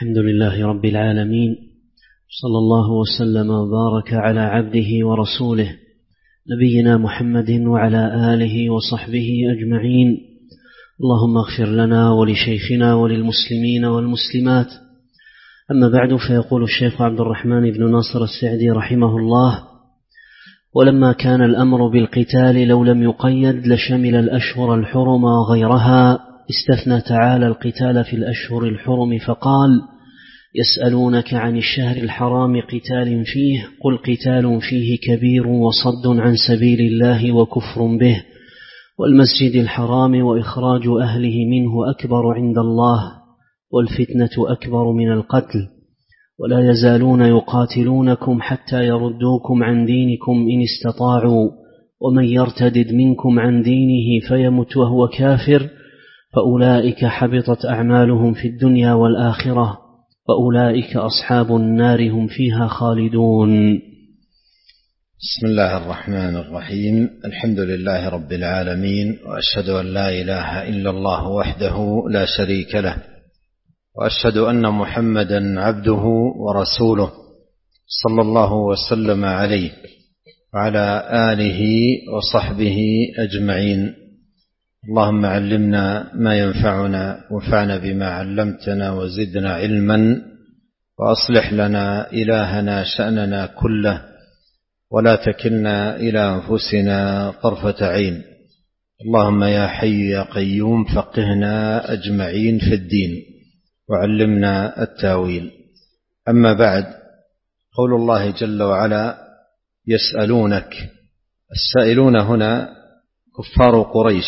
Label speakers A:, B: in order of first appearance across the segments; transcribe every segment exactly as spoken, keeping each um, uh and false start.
A: الحمد لله رب العالمين، صلى الله وسلم وبارك على عبده ورسوله نبينا محمد وعلى آله وصحبه أجمعين. اللهم اغفر لنا ولشيخنا وللمسلمين والمسلمات. أما بعد، فيقول الشيخ عبد الرحمن بن ناصر السعدي رحمه الله: ولما كان الأمر بالقتال لو لم يقيد لشمل الأشهر الحرم وغيرها، استثنى تعالى القتال في الأشهر الحرم فقال: يسألونك عن الشهر الحرام قتال فيه قل قتال فيه كبير وصد عن سبيل الله وكفر به والمسجد الحرام وإخراج أهله منه أكبر عند الله والفتنة أكبر من القتل، ولا يزالون يقاتلونكم حتى يردوكم عن دينكم إن استطاعوا، ومن يرتدد منكم عن دينه فيمت وهو كافر فأولئك حبطت أعمالهم في الدنيا والآخرة وأولئك أصحاب النار هم فيها خالدون.
B: بسم الله الرحمن الرحيم. الحمد لله رب العالمين، وأشهد أن لا إله إلا الله وحده لا شريك له، وأشهد أن محمدا عبده ورسوله صلى الله وسلم عليه وعلى آله وصحبه أجمعين. اللهم علمنا ما ينفعنا وانفعنا بما علمتنا وزدنا علما، وأصلح لنا إلهنا شأننا كله، ولا تكلنا إلى أنفسنا طرفة عين. اللهم يا حي يا قيوم فقهنا أجمعين في الدين وعلمنا التاويل. أما بعد، قول الله جل وعلا: يسألونك. السائلون هنا كفار قريش،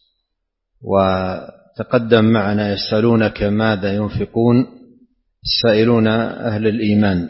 B: وتقدم معنا يسألونك ماذا ينفقون، السائلون أهل الإيمان،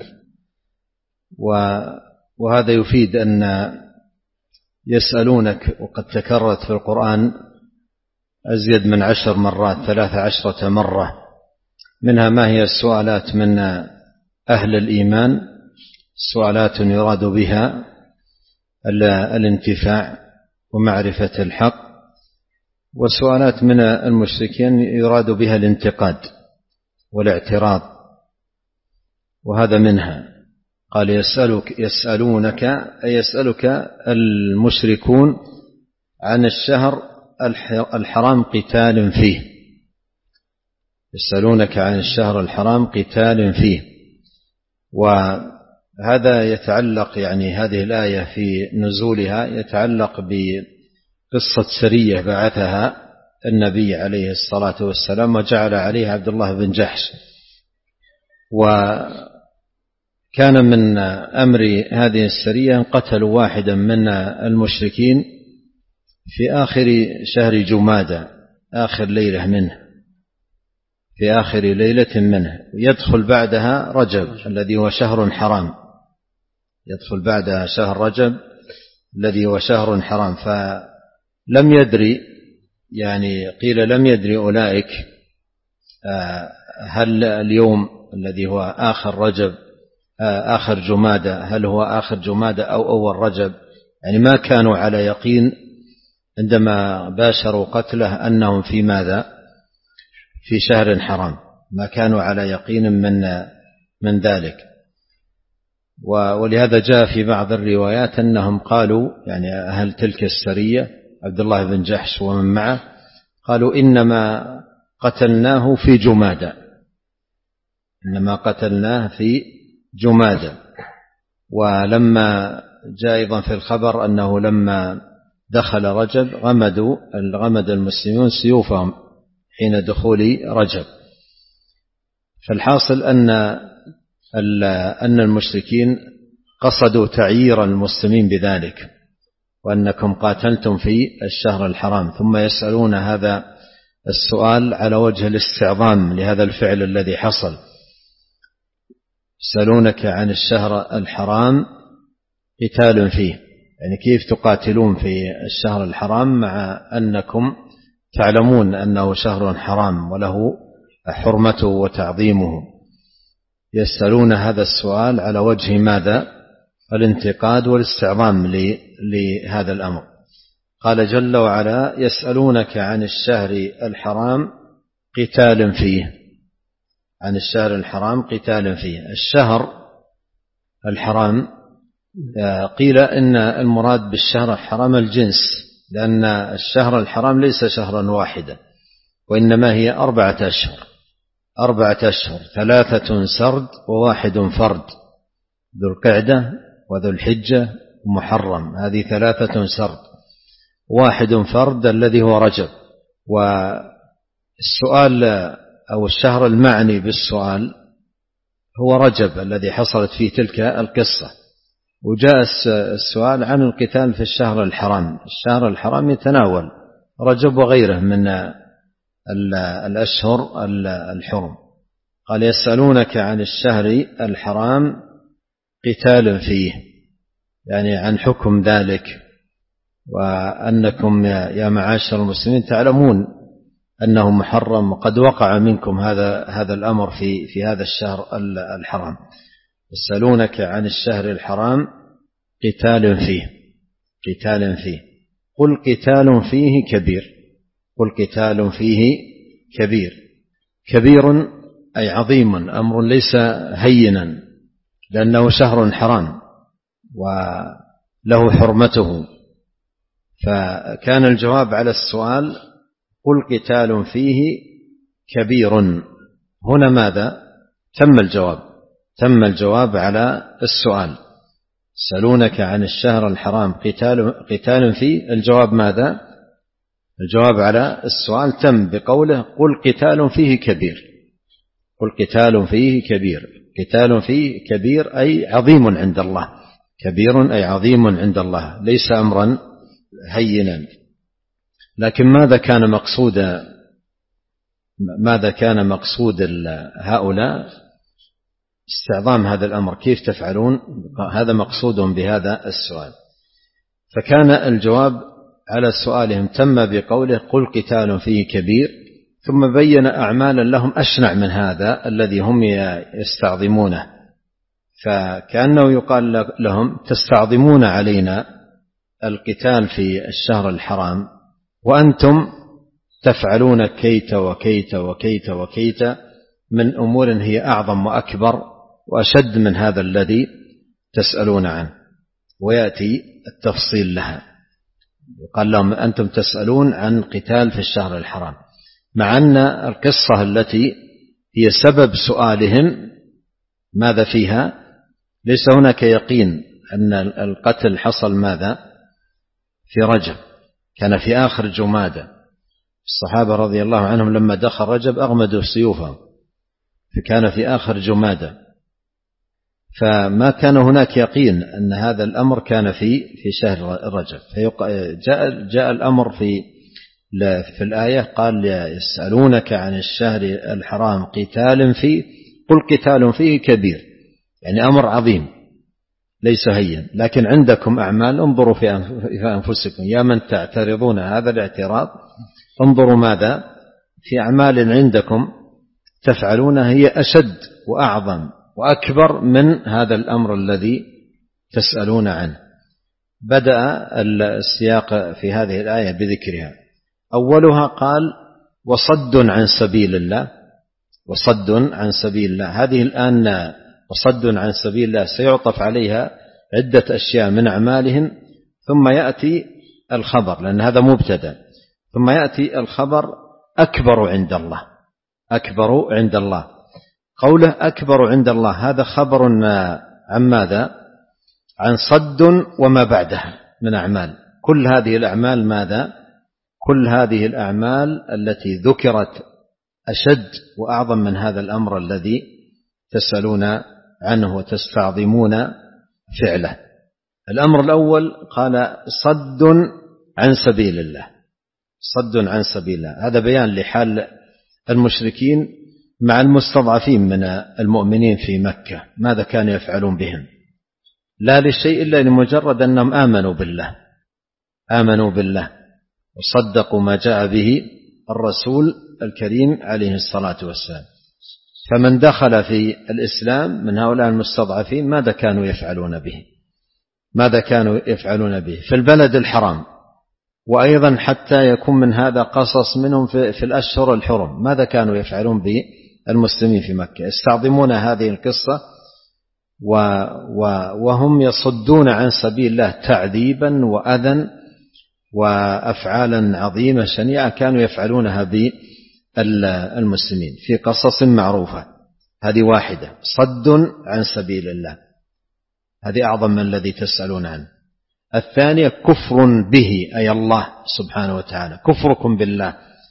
B: وهذا يفيد أن يسألونك وقد تكررت في القرآن أزيد من عشر مرات، ثلاث عشرة مرة، منها ما هي السؤالات من أهل الإيمان، سؤالات يراد بها الانتفاع ومعرفة الحق، وسؤالات من المشركين يراد بها الانتقاد والاعتراض، وهذا منها. قال يسألك يسألونك أي يسألك المشركون عن الشهر الحرام قتال فيه، يسألونك عن الشهر الحرام قتال فيه. وهذا يتعلق، يعني هذه الآية في نزولها يتعلق بقصة سرية بعثها النبي عليه الصلاة والسلام وجعل عليه عبد الله بن جحش، وكان من أمر هذه السرية قتلوا واحدا من المشركين في آخر شهر جمادى، آخر ليلة منه، في آخر ليلة منه، يدخل بعدها رجب الذي هو شهر حرام، يدخل بعدها شهر رجب الذي هو شهر حرام. فلم يدري، يعني قيل لم يدري أولئك هل اليوم الذي هو آخر رجب آخر جمادى هل هو آخر جمادى أو أول رجب، يعني ما كانوا على يقين عندما باشروا قتله أنهم في ماذا، في شهر حرام، ما كانوا على يقين من من ذلك. ولهذا جاء في بعض الروايات أنهم قالوا، يعني أهل تلك السرية عبد الله بن جحش ومن معه، قالوا إنما قتلناه في جمادى، إنما قتلناه في جمادى. ولما جاء أيضا في الخبر أنه لما دخل رجب غمدوا غمد المسلمون سيوفهم حين دخول رجب. فالحاصل أن أن المشركين قصدوا تعيير المسلمين بذلك، وأنكم قاتلتم في الشهر الحرام، ثم يسألون هذا السؤال على وجه الاستعظام لهذا الفعل الذي حصل. يسألونك عن الشهر الحرام قتال فيه، يعني كيف تقاتلون في الشهر الحرام مع أنكم تعلمون أنه شهر حرام وله حرمته وتعظيمه. يسألون هذا السؤال على وجه ماذا؟ الانتقاد والاستعظام لهذا الأمر. قال جل وعلا: يسألونك عن الشهر الحرام قتال فيه. عن الشهر الحرام قتال فيه. الشهر الحرام قيل إن المراد بالشهر الحرام الجنس، لأن الشهر الحرام ليس شهرا واحدا، وإنما هي أربعة أشهر أربعة أشهر ثلاثة سرد وواحد فرد، ذو القعدة وذو الحجة ومحرم، هذه ثلاثة سرد، واحد فرد الذي هو رجب. والسؤال أو الشهر المعني بالسؤال هو رجب الذي حصلت فيه تلك القصة، وجاء السؤال عن القتال في الشهر الحرام. الشهر الحرام يتناول رجب وغيره من الأشهر الحرم. قال يسألونك عن الشهر الحرام قتال فيه، يعني عن حكم ذلك، وأنكم يا معاشر المسلمين تعلمون أنه محرم، وقد وقع منكم هذا هذا الأمر في في هذا الشهر الحرام. يسألونك عن الشهر الحرام قتال فيه قتال فيه قل قتال فيه كبير قل قتال فيه كبير كبير أي عظيم، أمر ليس هينا، لأنه شهر حرام وله حرمته. فكان الجواب على السؤال قل قتال فيه كبير. هنا ماذا؟ تم الجواب تم الجواب على السؤال. يسألونك عن الشهر الحرام قتال قتال فيه، الجواب ماذا؟ الجواب على السؤال تم بقوله قل قتال فيه كبير قل قتال فيه كبير قتال فيه كبير أي عظيم عند الله، كبير أي عظيم عند الله، ليس أمرا هينا. لكن ماذا كان مقصود ماذا كان مقصود هؤلاء؟ استعظام هذا الأمر، كيف تفعلون؟ هذا مقصودهم بهذا السؤال. فكان الجواب على سؤالهم تم بقوله قل قتال فيه كبير، ثم بين أعمالا لهم أشنع من هذا الذي هم يستعظمونه. فكأنه يقال لهم تستعظمون علينا القتال في الشهر الحرام، وأنتم تفعلون كيت وكيت وكيت وكيت من أمور هي أعظم وأكبر وأشد من هذا الذي تسألون عنه. ويأتي التفصيل لها، قال لهم أنتم تسألون عن قتال في الشهر الحرام، مع أن القصة التي هي سبب سؤالهم ماذا فيها؟ ليس هناك يقين أن القتل حصل ماذا؟ في رجب، كان في آخر جمادة. الصحابة رضي الله عنهم لما دخل رجب أغمدوا سيوفهم، فكان في آخر جمادة، فما كان هناك يقين أن هذا الأمر كان في في شهر رجب. فجاء جاء الأمر في في الآية قال يسألونك عن الشهر الحرام قتال فيه قل قتال فيه كبير، يعني أمر عظيم ليس هين، لكن عندكم أعمال انظروا في أنفسكم يا من تعترضون هذا الاعتراض، انظروا ماذا في أعمال عندكم تفعلونها هي أشد وأعظم وأكبر من هذا الأمر الذي تسألون عنه. بدأ السياق في هذه الآية بذكرها. أولها قال وصد عن سبيل الله وصد عن سبيل الله. هذه الآن وصد عن سبيل الله سيعطف عليها عدة أشياء من أعمالهم، ثم يأتي الخبر، لأن هذا مبتدأ، ثم يأتي الخبر أكبر عند الله أكبر عند الله. قوله أكبر عند الله هذا خبر عن ماذا؟ عن صد وما بعدها من أعمال. كل هذه الأعمال ماذا؟ كل هذه الأعمال التي ذكرت أشد وأعظم من هذا الأمر الذي تسألون عنه وتستعظمون فعله. الأمر الأول قال صد عن سبيل الله صد عن سبيل الله، هذا بيان لحال المشركين مع المستضعفين من المؤمنين في مكة، ماذا كانوا يفعلون بهم؟ لا لشيء إلا لمجرد أنهم آمنوا بالله آمنوا بالله وصدقوا ما جاء به الرسول الكريم عليه الصلاة والسلام. فمن دخل في الإسلام من هؤلاء المستضعفين ماذا كانوا يفعلون به؟ ماذا كانوا يفعلون به في البلد الحرام؟ وأيضا حتى يكون من هذا قصص منهم في, في الأشهر الحرم، ماذا كانوا يفعلون المسلمين في مكة، يستعظمون هذه القصة وهم يصدون عن سبيل الله تعذيبا وأذى وأفعالا عظيمة شنيعة كانوا يفعلونها بالمسلمين في قصص معروفة. هذه واحدة، صد عن سبيل الله، هذه أعظم من الذي تسألون عنه. الثانية كفر به، أي الله سبحانه وتعالى، كفركم بالله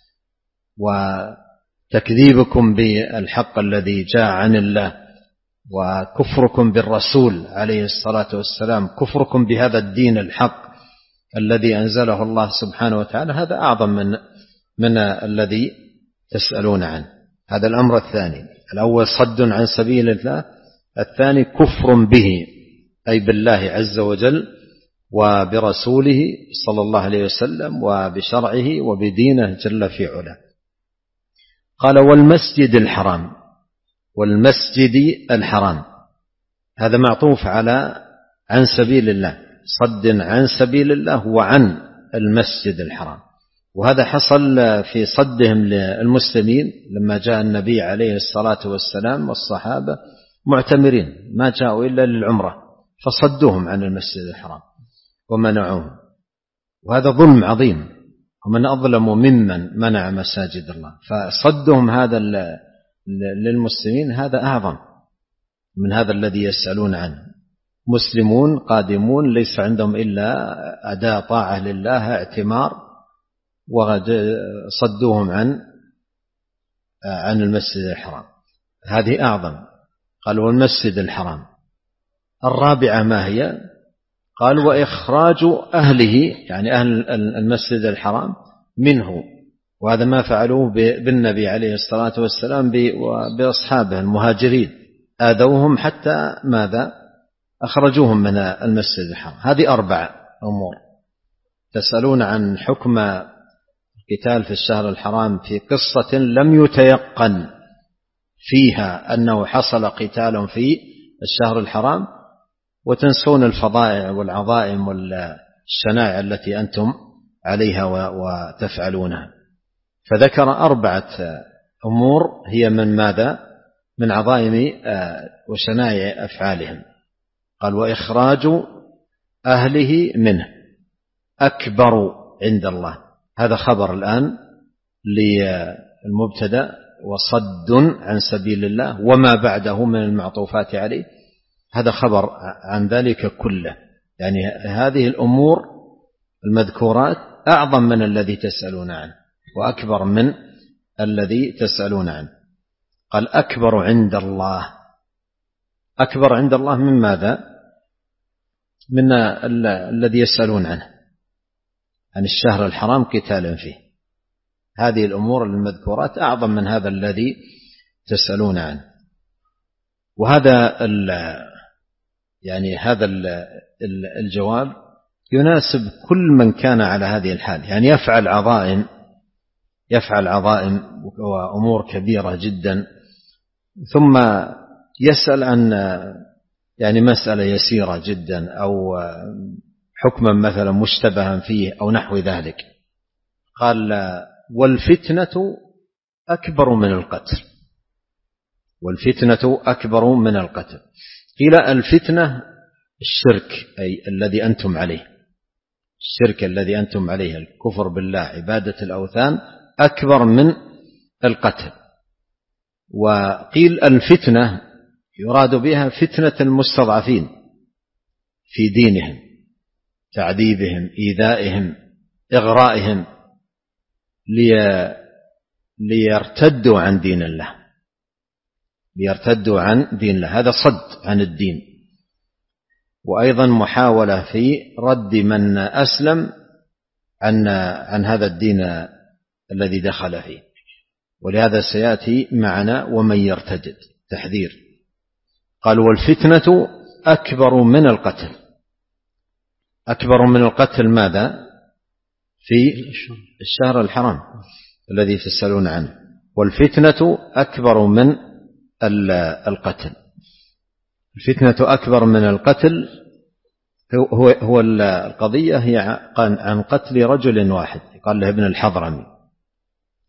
B: وتكذيبكم بالحق الذي جاء عن الله، وكفركم بالرسول عليه الصلاة والسلام، كفركم بهذا الدين الحق الذي أنزله الله سبحانه وتعالى، هذا أعظم من من الذي تسألون عنه. هذا الأمر الثاني. الأول صد عن سبيل الله، الثاني كفر به أي بالله عز وجل وبرسوله صلى الله عليه وسلم وبشرعه وبدينه جل في علاه. قال والمسجد الحرام، والمسجد الحرام هذا معطوف على عن سبيل الله، صد عن سبيل الله وعن المسجد الحرام. وهذا حصل في صدهم للمسلمين لما جاء النبي عليه الصلاة والسلام والصحابة معتمرين ما جاءوا إلا للعمرة، فصدوهم عن المسجد الحرام ومنعوهم، وهذا ظلم عظيم، ومن أظلم ممن منع مساجد الله. فصدهم هذا للمسلمين هذا أعظم من هذا الذي يسألون عنه. مسلمون قادمون ليس عندهم إلا أداء طاعة لله اعتمار، وصدوهم عن عن المسجد الحرام، هذه أعظم. قال والمسجد الحرام. الرابعة ما هي؟ قال وإخراج أهله، يعني أهل المسجد الحرام منه، وهذا ما فعلوه بالنبي عليه الصلاة والسلام وبأصحابه المهاجرين، آذوهم حتى ماذا؟ أخرجوهم من المسجد الحرام. هذه أربعة أمور. تسألون عن حكم القتال في الشهر الحرام في قصة لم يتيقن فيها أنه حصل قتال في الشهر الحرام، وتنسون الفضائع والعظائم والشنائع التي أنتم عليها وتفعلونها. فذكر أربعة أمور هي من ماذا؟ من عظائم وشنائع أفعالهم. قال وإخراج أهله منه أكبر عند الله، هذا خبر الآن للمبتدأ، وصد عن سبيل الله وما بعده من المعطوفات عليه، هذا خبر عن ذلك كله. يعني هذه الأمور المذكورات أعظم من الذي تسألون عنه وأكبر من الذي تسألون عنه. قال أكبر عند الله، أكبر عند الله من ماذا؟ من الذي يسألون عنه، عن الشهر الحرام قتالا فيه. هذه الأمور المذكورات أعظم من هذا الذي تسألون عنه. وهذا يعني هذا الجواب يناسب كل من كان على هذه الحال، يعني يفعل عظائم يفعل عظائم وأمور كبيرة جدا، ثم يسأل عن يعني مسألة يسيرة جدا أو حكما مثلا مشتبها فيه أو نحو ذلك. قال والفتنة أكبر من القتل، والفتنة أكبر من القتل. قيل الفتنة الشرك أي الذي أنتم عليه، الشرك الذي أنتم عليه، الكفر بالله، عبادة الأوثان، أكبر من القتل. وقيل الفتنة يراد بها فتنة المستضعفين في دينهم، تعذيبهم، إيذائهم، إغرائهم لي ليرتدوا عن دين الله، ليرتدوا عن دين الله، هذا صد عن الدين. وأيضا محاولة في رد من أسلم عن عن هذا الدين الذي دخل فيه. ولهذا سيأتي معنا ومن يرتد تحذير. قال والفتنة أكبر من القتل. أكبر من القتل ماذا؟ في الشهر الحرام الذي تسألون عنه. والفتنة أكبر من القتل. الفتنة أكبر من القتل هو هو القضية هي عن قتل رجل واحد، قال له ابن الحضرمي،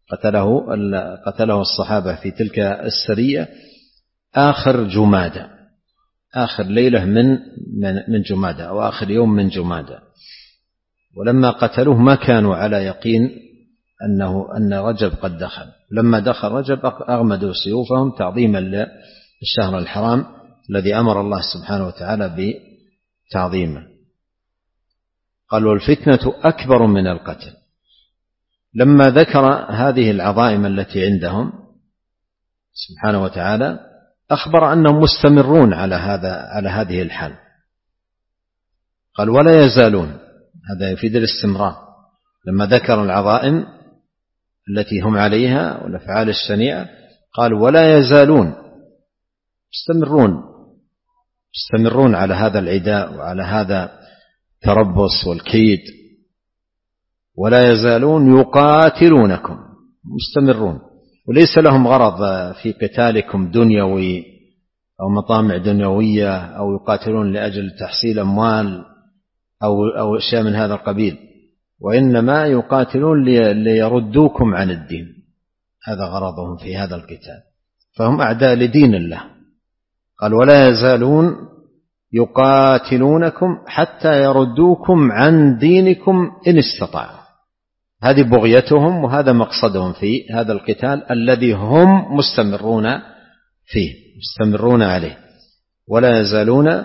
B: قتله قتله الصحابة في تلك السرية آخر جمادة، آخر ليلة من من جمادة أو آخر يوم من جمادة. ولما قتلوه ما كانوا على يقين أنه أن رجب قد دخل. لما دخل رجب أغمدوا سيوفهم تعظيما للشهر الحرام الذي أمر الله سبحانه وتعالى بتعظيمه. قال والفتنة أكبر من القتل. لما ذكر هذه العظائم التي عندهم سبحانه وتعالى أخبر أنهم مستمرون على هذا على هذه الحال. قال ولا يزالون، هذا يفيد الاستمرار. لما ذكر العظائم التي هم عليها والأفعال الشنيعة قال ولا يزالون، مستمرون مستمرون على هذا العداء وعلى هذا التربص والكيد. ولا يزالون يقاتلونكم، مستمرون، وليس لهم غرض في قتالكم دنيوي أو مطامع دنيوية أو يقاتلون لأجل تحصيل أموال أو أو أشياء من هذا القبيل، وإنما يقاتلون ليردوكم عن الدين، هذا غرضهم في هذا القتال، فهم أعداء لدين الله. قال ولا يزالون يقاتلونكم حتى يردوكم عن دينكم إن استطاعوا. هذه بغيتهم وهذا مقصدهم في هذا القتال الذي هم مستمرون فيه، مستمرون عليه. ولا يزالون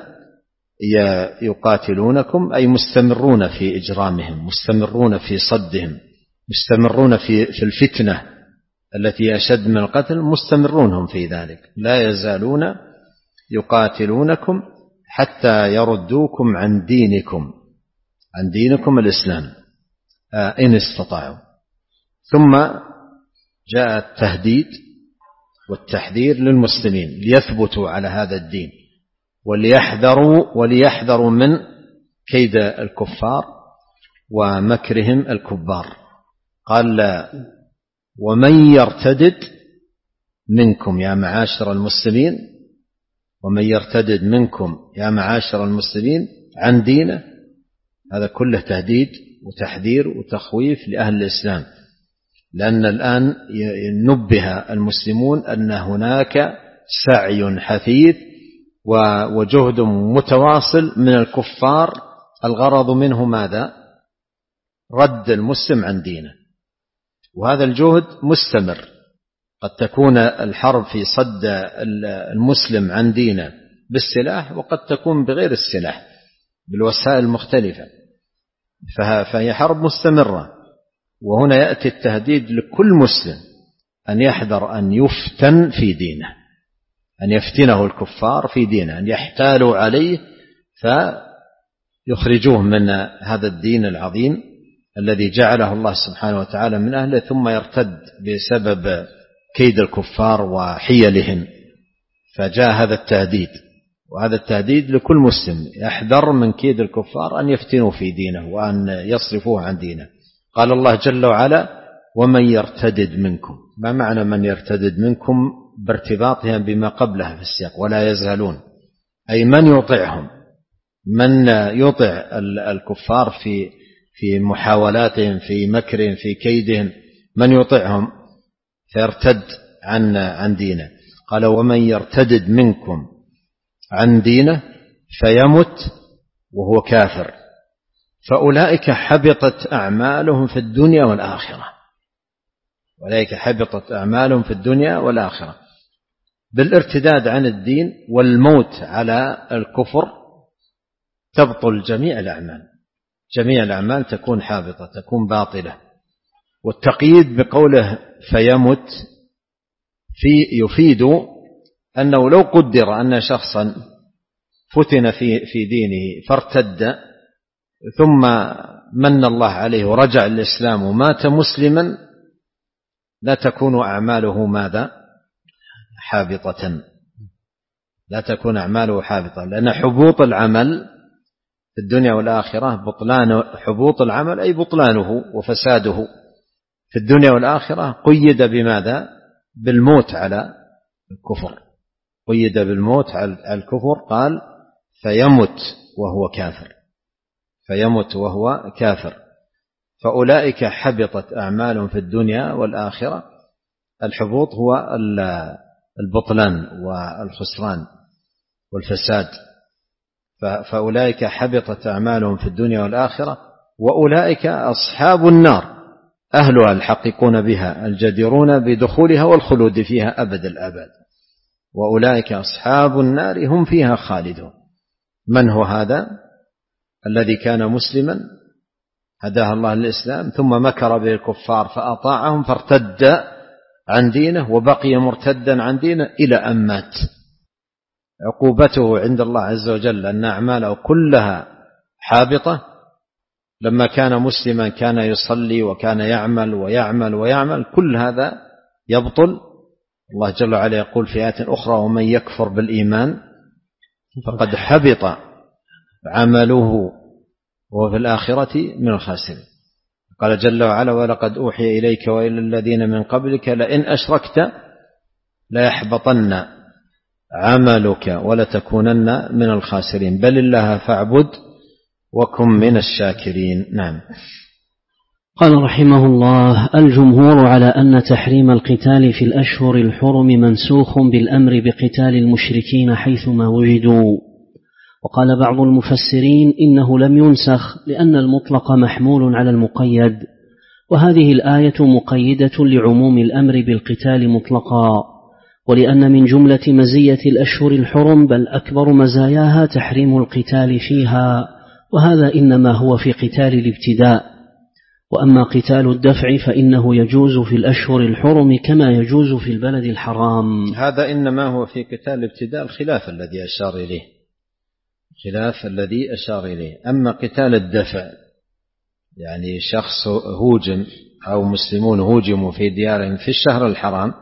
B: يقاتلونكم أي مستمرون في إجرامهم، مستمرون في صدهم، مستمرون في في الفتنة التي أشد من القتل، مستمرون هم في ذلك. لا يزالون يقاتلونكم حتى يردوكم عن دينكم، عن دينكم الإسلام إن استطاعوا. ثم جاء التهديد والتحذير للمسلمين ليثبتوا على هذا الدين وليحذروا وليحذروا من كيد الكفار ومكرهم الكبار. قال ومن يرتدد منكم يا معاشر المسلمين، ومن يرتدد منكم يا معاشر المسلمين عن دينه، هذا كله تهديد وتحذير وتخويف لأهل الإسلام، لأن الآن نبه المسلمون أن هناك سعي حثيث وجهد متواصل من الكفار، الغرض منه ماذا؟ رد المسلم عن دينه، وهذا الجهد مستمر. قد تكون الحرب في صد المسلم عن دينه بالسلاح، وقد تكون بغير السلاح بالوسائل المختلفة، فهي حرب مستمرة. وهنا يأتي التهديد لكل مسلم أن يحذر أن يفتن في دينه، أن يفتنه الكفار في دينه، أن يحتالوا عليه فيخرجوه من هذا الدين العظيم الذي جعله الله سبحانه وتعالى من أهله، ثم يرتد بسبب كيد الكفار وحيلهم. فجاء هذا التهديد، وهذا التهديد لكل مسلم يحذر من كيد الكفار أن يفتنوا في دينه وأن يصرفوه عن دينه. قال الله جل وعلا ومن يرتدد منكم. ما معنى من يرتدد منكم؟ بارتباطها بما قبلها في السياق. ولا يزالون أي من يطعهم، من يطع الكفار في في محاولاتهم، في مكرهم، في كيدهم، من يطعهم فيرتد عن عن دينه. قال ومن يرتدد منكم عن دينه فيمت وهو كافر فأولئك حبطت أعمالهم في الدنيا والآخرة. أولئك حبطت أعمالهم في الدنيا والآخرة. بالارتداد عن الدين والموت على الكفر تبطل جميع الأعمال، جميع الأعمال تكون حابطة، تكون باطلة. والتقييد بقوله فيمت في يفيد أنه لو قدر أن شخصا فتن في في دينه فارتد ثم من الله عليه ورجع الإسلام ومات مسلما، لا تكون أعماله ماذا؟ حابطة، لا تكون أعماله حابطة، لأن حبوط العمل في الدنيا والآخرة بطلان، حبوط العمل أي بطلانه وفساده في الدنيا والآخرة قيد بماذا؟ بالموت على الكفر، قيد بالموت على الكفر. قال فيمت وهو كافر، فيمت وهو كافر. فأولئك حبطت أعمالهم في الدنيا والآخرة. الحبوط هو البطلان والخسران والفساد. فأولئك حبطت أعمالهم في الدنيا والآخرة وأولئك أصحاب النار أهلها الحقيقون بها الجديرون بدخولها والخلود فيها أبد الآباد. وأولئك أصحاب النار هم فيها خالدون. من هو هذا؟ الذي كان مسلما هداه الله للإسلام ثم مكر به الكفار فأطاعهم فارتد عن دينه وبقي مرتدا عن دينه إلى أن مات. عقوبته عند الله عز وجل أن أعماله كلها حابطة. لما كان مسلما كان يصلي وكان يعمل ويعمل ويعمل، كل هذا يبطل. الله جل وعلا يقول في آيات أخرى: ومن يكفر بالإيمان فقد حبط عمله وهو في الآخرة من الخاسرين. قال جل وعلا: ولقد أوحي إليك وإلى الذين من قبلك لئن أشركت ليحبطن عملك ولتكونن من الخاسرين بل الله فاعبد وكن من الشاكرين. نعم.
A: قال رحمه الله: الجمهور على أن تحريم القتال في الأشهر الحرم منسوخ بالأمر بقتال المشركين حيثما وجدوا. وقال بعض المفسرين إنه لم ينسخ لأن المطلق محمول على المقيد، وهذه الآية مقيدة لعموم الأمر بالقتال مطلقا، ولأن من جملة مزية الأشهر الحرم بل أكبر مزاياها تحريم القتال فيها، وهذا إنما هو في قتال الابتداء. وأما قتال الدفع فإنه يجوز في الأشهر الحرم كما يجوز في البلد الحرام.
B: هذا إنما هو في قتال الابتداء، الخلاف الذي أشار إليه خلاف الذي أشار إليه. أما قتال الدفع يعني شخص هوجم أو مسلمون هوجموا في ديارهم في الشهر الحرام،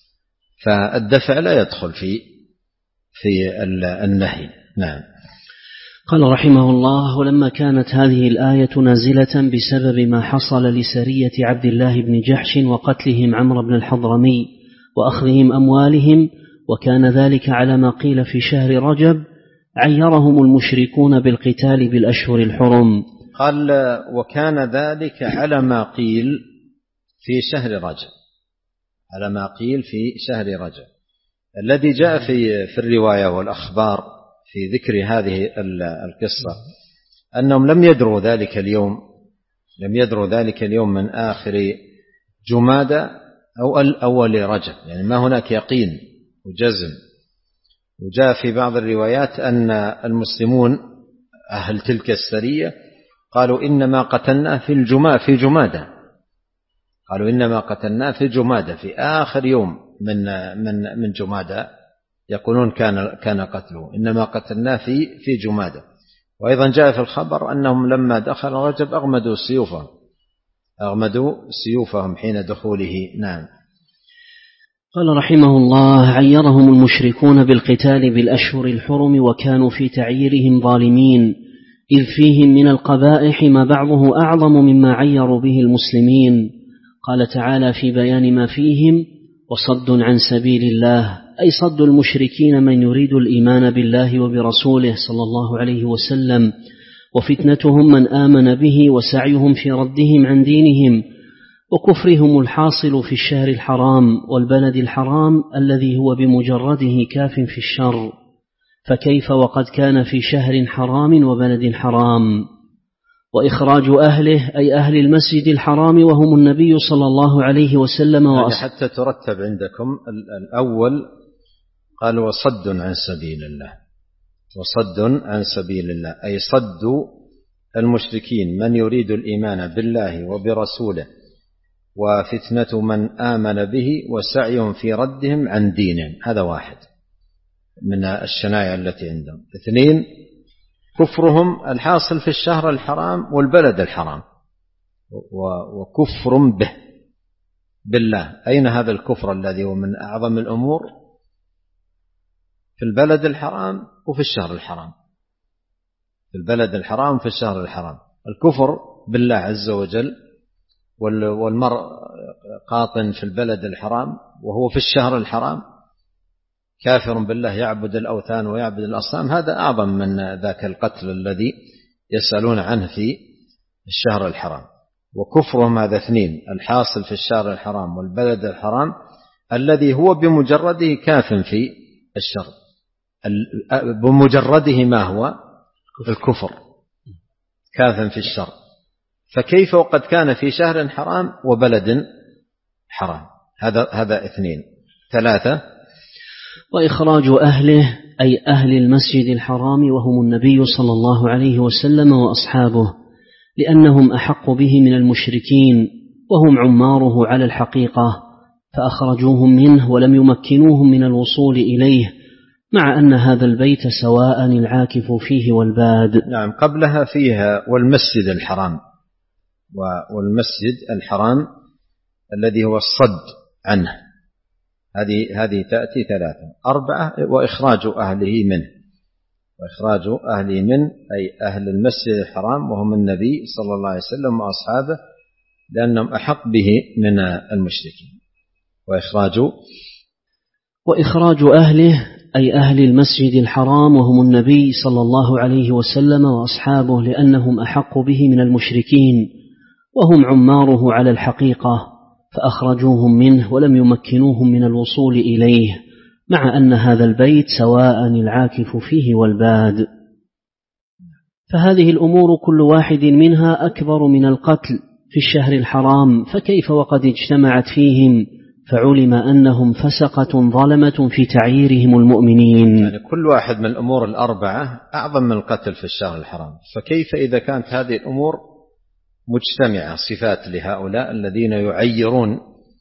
B: فالدفع لا يدخل في في النهي. نعم.
A: قال رحمه الله: ولما كانت هذه الآية نازلة بسبب ما حصل لسرية عبد الله بن جحش وقتلهم عمرو بن الحضرمي وأخذهم أموالهم، وكان ذلك على ما قيل في شهر رجب، عيرهم المشركون بالقتال بالأشهر الحرم.
B: قال: وكان ذلك على ما قيل في شهر رجب، على ما قيل في شهر رجب. الذي جاء في في الرواية والأخبار في ذكر هذه القصة أنهم لم يدروا ذلك اليوم لم يدروا ذلك اليوم من آخر جمادى أو أول رجب، يعني ما هناك يقين وجزم. وجاء في بعض الروايات أن المسلمون أهل تلك السرية قالوا: إنما قتلناه في الجماة في جمادى قالوا إنما قتلناه في جمادى في آخر يوم من من من جمادى، يقولون كان كان قتله، إنما قتلناه في في جمادى. وأيضا جاء في الخبر أنهم لما دخل رجب أغمدوا سيوفهم أغمدوا سيوفهم حين دخوله. نعم.
A: قال رحمه الله: عيرهم المشركون بالقتال بالأشهر الحرم، وكانوا في تعييرهم ظالمين، إذ فيهم من القبائح ما بعضه أعظم مما عيروا به المسلمين. قال تعالى في بيان ما فيهم: وصد عن سبيل الله، أي صد المشركين من يريد الإيمان بالله وبرسوله صلى الله عليه وسلم، وفتنتهم من آمن به، وسعيهم في ردهم عن دينهم، وكفرهم الحاصل في الشهر الحرام والبلد الحرام الذي هو بمجرده كاف في الشر، فكيف وقد كان في شهر حرام وبلد حرام. وإخراج أهله أي أهل المسجد الحرام وهم النبي صلى الله عليه وسلم
B: وأصحابه. حتى ترتب عندكم الأول قال: وصد عن سبيل الله، وصد عن سبيل الله أي صد المشركين من يريد الإيمان بالله وبرسوله، وفتنة من آمن به، وسعيهم في ردهم عن دينهم. هذا واحد من الشنائع التي عندهم. اثنين: كفرهم الحاصل في الشهر الحرام والبلد الحرام، وكفر به بالله. أين هذا الكفر الذي هو من أعظم الأمور؟ في البلد الحرام وفي الشهر الحرام، في البلد الحرام في الشهر الحرام. الكفر بالله عز وجل، والمرء قاطن في البلد الحرام وهو في الشهر الحرام كافر بالله يعبد الأوثان ويعبد الأصنام، هذا أعظم من ذاك القتل الذي يسألون عنه في الشهر الحرام. وكفرهم هذا اثنين: الحاصل في الشهر الحرام والبلد الحرام الذي هو بمجرده كاف في الشر، بمجرده ما هو الكفر كاف في الشر، فكيف وقد كان في شهر حرام وبلد حرام؟ هذا هذا اثنين. ثلاثة:
A: وإخراج أهله أي أهل المسجد الحرام وهم النبي صلى الله عليه وسلم وأصحابه، لأنهم أحق به من المشركين وهم عماره على الحقيقة، فأخرجوهم منه ولم يمكنوهم من الوصول إليه، مع أن هذا البيت سواء العاكف فيه والباد.
B: نعم، قبلها فيها والمسجد الحرام، والمسجد الحرام الذي هو الصد عنه، هذه هذه تأتي ثلاثة. أربعة: وإخراج أهله منه، وإخراج أهله منه أي أهل المسجد الحرام وهم النبي صلى الله عليه وسلم وأصحابه، لأنهم أحق به من المشركين. وإخراج
A: وإخراج أهله أي أهل المسجد الحرام وهم النبي صلى الله عليه وسلم وأصحابه، لأنهم أحق به من المشركين وهم عماره على الحقيقة، فأخرجوهم منه ولم يمكنوهم من الوصول إليه، مع أن هذا البيت سواء العاكف فيه والباد. فهذه الأمور كل واحد منها أكبر من القتل في الشهر الحرام، فكيف وقد اجتمعت فيهم فعلم أنهم فسقة ظلمة في تعييرهم المؤمنين.
B: يعني كل واحد من الأمور الأربعة أعظم من القتل في الشهر الحرام، فكيف إذا كانت هذه الأمور مجتمعة صفات لهؤلاء الذين يعيرون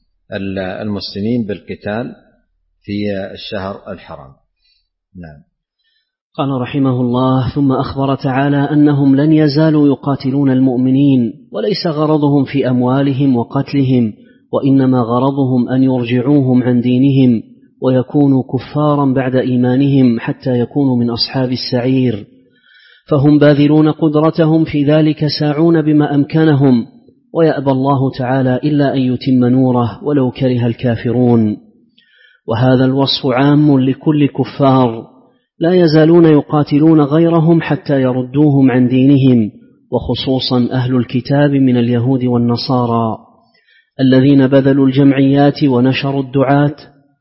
B: المسلمين بالقتال في الشهر الحرام؟ نعم.
A: قال رحمه الله: ثم أخبر تعالى أنهم لن يزالوا يقاتلون المؤمنين، وليس غرضهم في أموالهم وقتلهم، وإنما غرضهم أن يرجعوهم عن دينهم ويكونوا كفارا بعد إيمانهم حتى يكونوا من أصحاب السعير، فهم باذلون قدرتهم في ذلك ساعون بما أمكنهم، ويأبى الله تعالى إلا أن يتم نوره ولو كره الكافرون. وهذا الوصف عام لكل كفار، لا يزالون يقاتلون غيرهم حتى يردوهم عن دينهم، وخصوصا أهل الكتاب من اليهود والنصارى الذين بذلوا الجمعيات ونشروا الدعاة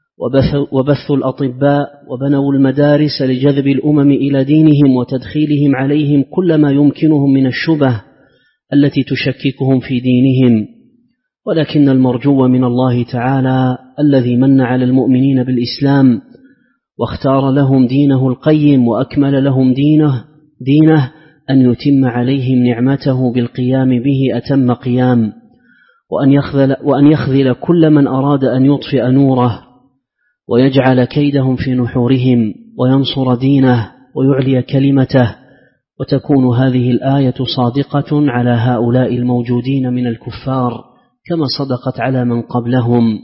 A: وبثوا الأطباء وبنوا المدارس لجذب الأمم إلى دينهم وتدخيلهم عليهم كل ما يمكنهم من الشبه التي تشككهم في دينهم. ولكن المرجو من الله تعالى الذي من على المؤمنين بالإسلام واختار لهم دينه القيم وأكمل لهم دينه, دينه أن يتم عليهم نعمته بالقيام به أتم قيام، وأن يخذل, وأن يخذل كل من أراد أن يطفئ نوره ويجعل كيدهم في نحورهم وينصر دينه ويعلي كلمته. وتكون هذه الآية صادقة على هؤلاء الموجودين من الكفار كما صدقت على من قبلهم: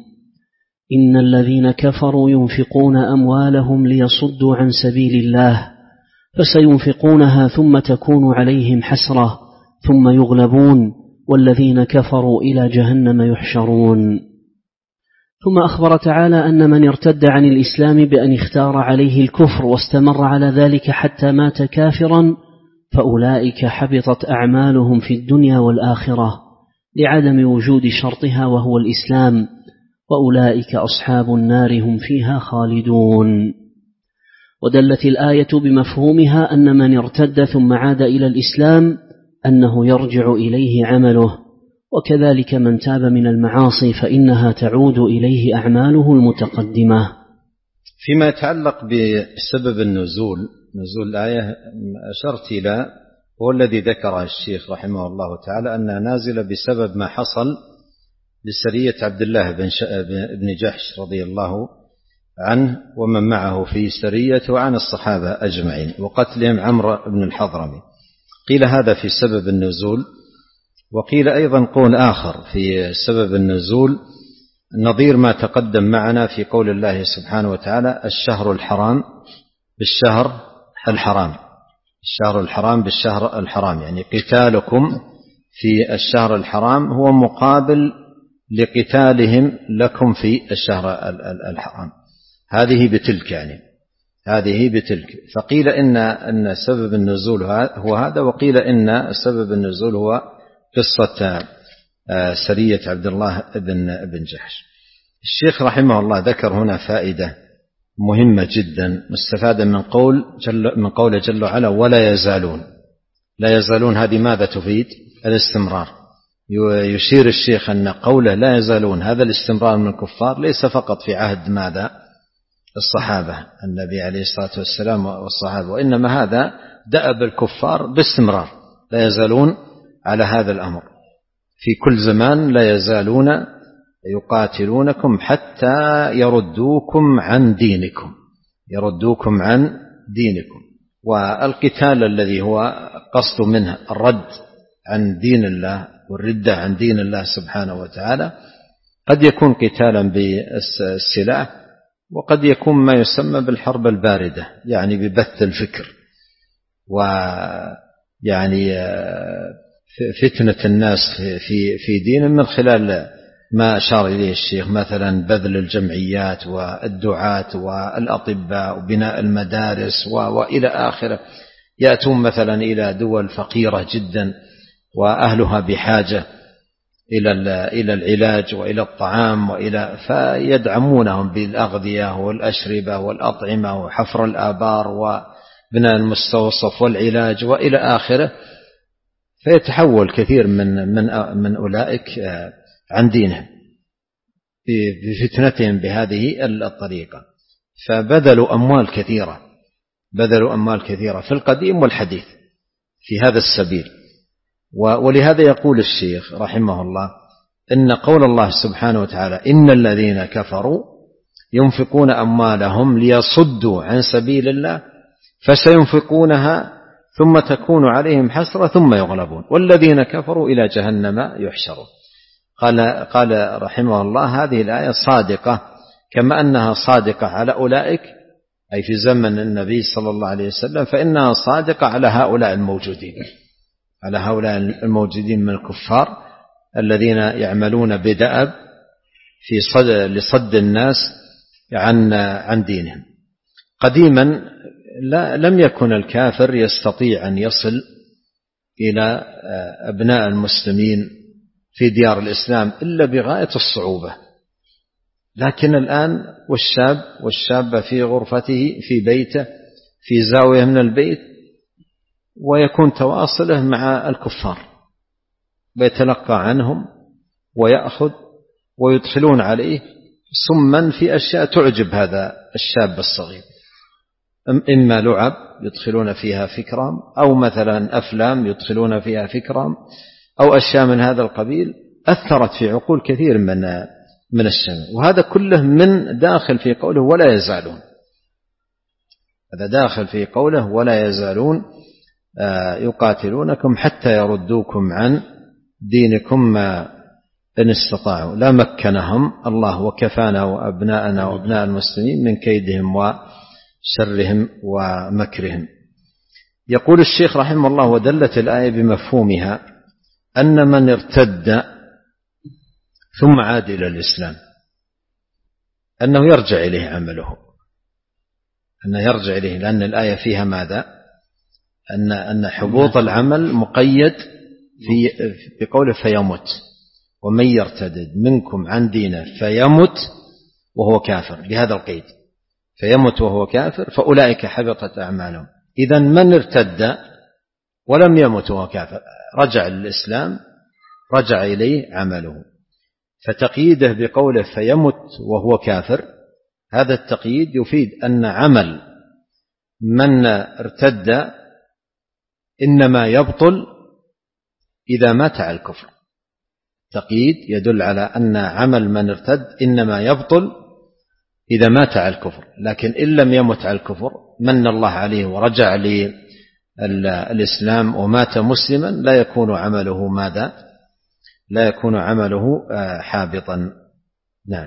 A: إن الذين كفروا ينفقون أموالهم ليصدوا عن سبيل الله فسينفقونها ثم تكون عليهم حسرة ثم يغلبون والذين كفروا إلى جهنم يحشرون. ثم أخبر تعالى أن من ارتد عن الإسلام بأن اختار عليه الكفر واستمر على ذلك حتى مات كافرا فأولئك حبطت أعمالهم في الدنيا والآخرة لعدم وجود شرطها وهو الإسلام، وأولئك أصحاب النار هم فيها خالدون. ودلت الآية بمفهومها أن من ارتد ثم عاد إلى الإسلام أنه يرجع إليه عمله، وكذلك من تاب من المعاصي فإنها تعود إليه أعماله المتقدمة.
B: فيما يتعلق بسبب النزول، نزول الآية أشرت إلى هو الذي ذكره الشيخ رحمه الله تعالى أنها نازلة بسبب ما حصل لسرية عبد الله بن جحش رضي الله عنه ومن معه في سرية وعن الصحابة أجمعين وقتلهم عمرو بن الحضرمي. قيل هذا في سبب النزول، وقيل أيضا قول آخر في سبب النزول نظير ما تقدم معنا في قول الله سبحانه وتعالى: الشهر الحرام بالشهر الحرام، الشهر الحرام بالشهر الحرام، يعني قتالكم في الشهر الحرام هو مقابل لقتالهم لكم في الشهر الحرام. هذه بتلك، يعني هذه بتلك. فقيل إن أن سبب النزول هو هذا، وقيل إن سبب النزول هو قصة سرية عبد الله بن بن جحش. الشيخ رحمه الله ذكر هنا فائدة مهمة جدا مستفادة من قول جل من قوله جل وعلا ولا يزالون. لا يزالون هذه ماذا تفيد؟ الاستمرار. يشير الشيخ أن قوله لا يزالون هذا الاستمرار من الكفار ليس فقط في عهد ماذا الصحابة النبي عليه الصلاة والسلام والصحابة، وإنما هذا دأب الكفار باستمرار، لا يزالون على هذا الأمر في كل زمان، لا يزالون يقاتلونكم حتى يردوكم عن دينكم يردوكم عن دينكم. والقتال الذي هو قصد منه الرد عن دين الله والردة عن دين الله سبحانه وتعالى قد يكون قتالا بالسلاح، وقد يكون ما يسمى بالحرب الباردة، يعني ببث الفكر ويعني فتنة الناس في في دين من خلال ما أشار إليه الشيخ، مثلا بذل الجمعيات والدعاة والأطباء وبناء المدارس وإلى آخره. يأتون مثلا إلى دول فقيرة جدا وأهلها بحاجة إلى إلى العلاج وإلى الطعام وإلى فيدعمونهم بالأغذية والأشربة والأطعمة وحفر الآبار وبناء المستوصف والعلاج وإلى آخره، فيتحول كثير من من من أولئك عن دينهم بفتنتهم بهذه الطريقة، فبذلوا أموال كثيرة بذلوا أموال كثيرة في القديم والحديث في هذا السبيل. ولهذا يقول الشيخ رحمه الله إن قول الله سبحانه وتعالى إن الذين كفروا ينفقون أموالهم ليصدوا عن سبيل الله فسينفقونها ثم تكون عليهم حسرة ثم يغلبون والذين كفروا إلى جهنم يحشرون. قال قال رحمه الله هذه الآية صادقة كما أنها صادقة على أولئك أي في زمن النبي صلى الله عليه وسلم، فإنها صادقة على هؤلاء الموجودين على هؤلاء الموجودين من الكفار الذين يعملون بدأب في صد لصد الناس عن عن دينهم. قديما لا لم يكن الكافر يستطيع أن يصل إلى أبناء المسلمين في ديار الإسلام إلا بغاية الصعوبة، لكن الآن والشاب والشابة في غرفته في بيته في زاوية من البيت ويكون تواصله مع الكفار ويتلقى عنهم ويأخذ ويدخلون عليه سما في أشياء تعجب هذا الشاب الصغير، إما لعب يدخلون فيها فكرام أو مثلا أفلام يدخلون فيها فكرام أو أشياء من هذا القبيل أثرت في عقول كثير من من الشباب. وهذا كله من داخل في قوله ولا يزالون، هذا داخل في قوله ولا يزالون يقاتلونكم حتى يردوكم عن دينكم إن استطاعوا. لا مكنهم الله وكفانا وأبناءنا وأبناء المسلمين من كيدهم وشرهم ومكرهم. يقول الشيخ رحمه الله ودلت الآية بمفهومها أن من ارتد ثم عاد إلى الإسلام أنه يرجع إليه عمله، أنه يرجع إليه، لأن الآية فيها ماذا؟ أن أن حبوط العمل مقيد في بقوله فيمت، ومن يرتد منكم عن دينه فيمت وهو كافر، بهذا القيد فيمت وهو كافر فأولئك حبطت أعمالهم. إذن من ارتد ولم يمت وهو كافر رجع للإسلام رجع إليه عمله. فتقييده بقوله فيمت وهو كافر هذا التقييد يفيد أن عمل من ارتد إنما يبطل إذا مات على الكفر. تقييد يدل على أن عمل من ارتد إنما يبطل إذا مات على الكفر، لكن إن لم يمت على الكفر من الله عليه ورجع للإسلام ومات مسلما لا يكون عمله ماذا؟ لا يكون عمله حابطا. نعم.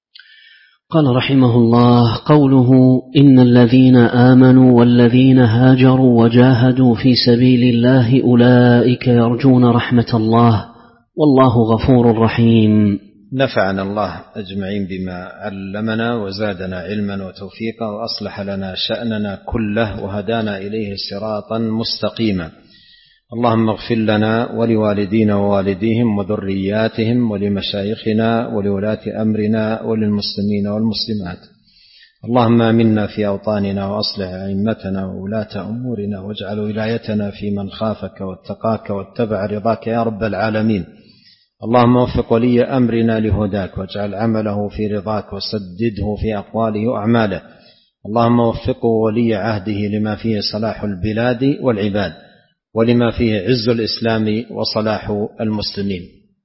A: قال رحمه الله قوله إن الذين آمنوا والذين هاجروا وجاهدوا في سبيل الله أولئك يرجون رحمة الله والله غفور رحيم.
B: نفعنا الله أجمعين بما علمنا وزادنا علما وتوفيقا وأصلح لنا شأننا كله وهدانا إليه صراطا مستقيما. اللهم اغفر لنا ولوالدينا ووالديهم وذرياتهم ولمشايخنا ولولاة أمرنا وللمسلمين والمسلمات. اللهم آمنا في أوطاننا وأصلح أئمتنا وولاة أمورنا واجعل ولايتنا في من خافك واتقاك واتبع رضاك يا رب العالمين. اللهم وفق ولي أمرنا لهداك واجعل عمله في رضاك وسدده في أقواله وأعماله. اللهم وفقه ولي عهده لما فيه صلاح البلاد والعباد ولما فيه عز الإسلام وصلاح المسلمين.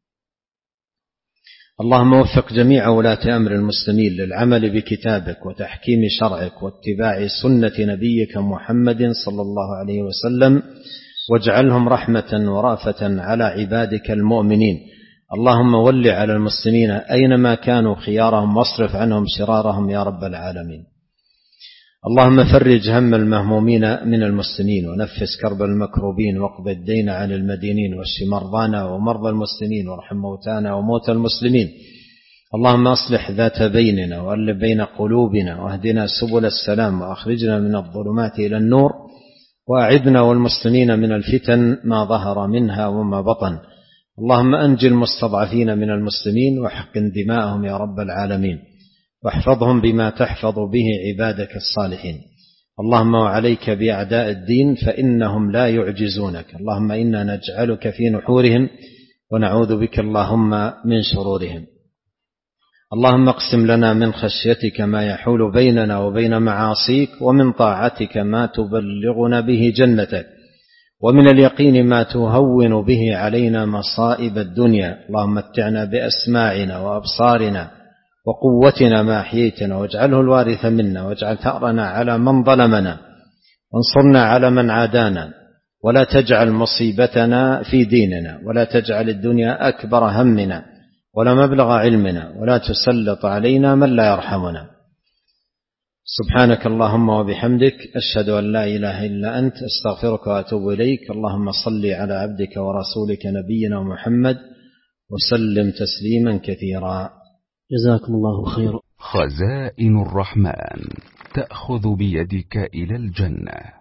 B: اللهم وفق جميع ولاة أمر المسلمين للعمل بكتابك وتحكيم شرعك واتباع سنة نبيك محمد صلى الله عليه وسلم واجعلهم رحمة ورأفة على عبادك المؤمنين. اللهم ول على المسلمين أينما كانوا خيارهم واصرف عنهم شرارهم يا رب العالمين. اللهم فرج هم المهمومين من المسلمين ونفس كرب المكروبين واقض الدين عن المدينين واشف مرضانا ومرضى المسلمين وارحم موتانا وموتى المسلمين. اللهم أصلح ذات بيننا وألف بين قلوبنا واهدنا سبل السلام وأخرجنا من الظلمات إلى النور وأعذنا والمسلمين من الفتن ما ظهر منها وما بطن. اللهم أنجي المستضعفين من المسلمين واحقن دماءهم يا رب العالمين واحفظهم بما تحفظ به عبادك الصالحين. اللهم وعليك بأعداء الدين فإنهم لا يعجزونك. اللهم إنا نجعلك في نحورهم ونعوذ بك اللهم من شرورهم. اللهم اقسم لنا من خشيتك ما يحول بيننا وبين معاصيك ومن طاعتك ما تبلغنا به جنتك ومن اليقين ما تهون به علينا مصائب الدنيا. اللهم متعنا بأسماعنا وأبصارنا وقوتنا ما أحييتنا واجعله الوارث منا واجعل ثأرنا على من ظلمنا وانصرنا على من عادانا ولا تجعل مصيبتنا في ديننا ولا تجعل الدنيا أكبر همنا ولا مبلغ علمنا ولا تسلط علينا من لا يرحمنا. سبحانك اللهم وبحمدك أشهد أن لا إله إلا أنت أستغفرك وأتوب إليك. اللهم صل على عبدك ورسولك نبينا محمد وسلم تسليما كثيرا.
A: جزاكم الله خيرا.
C: خزائن الرحمن تأخذ بيدك إلى الجنة.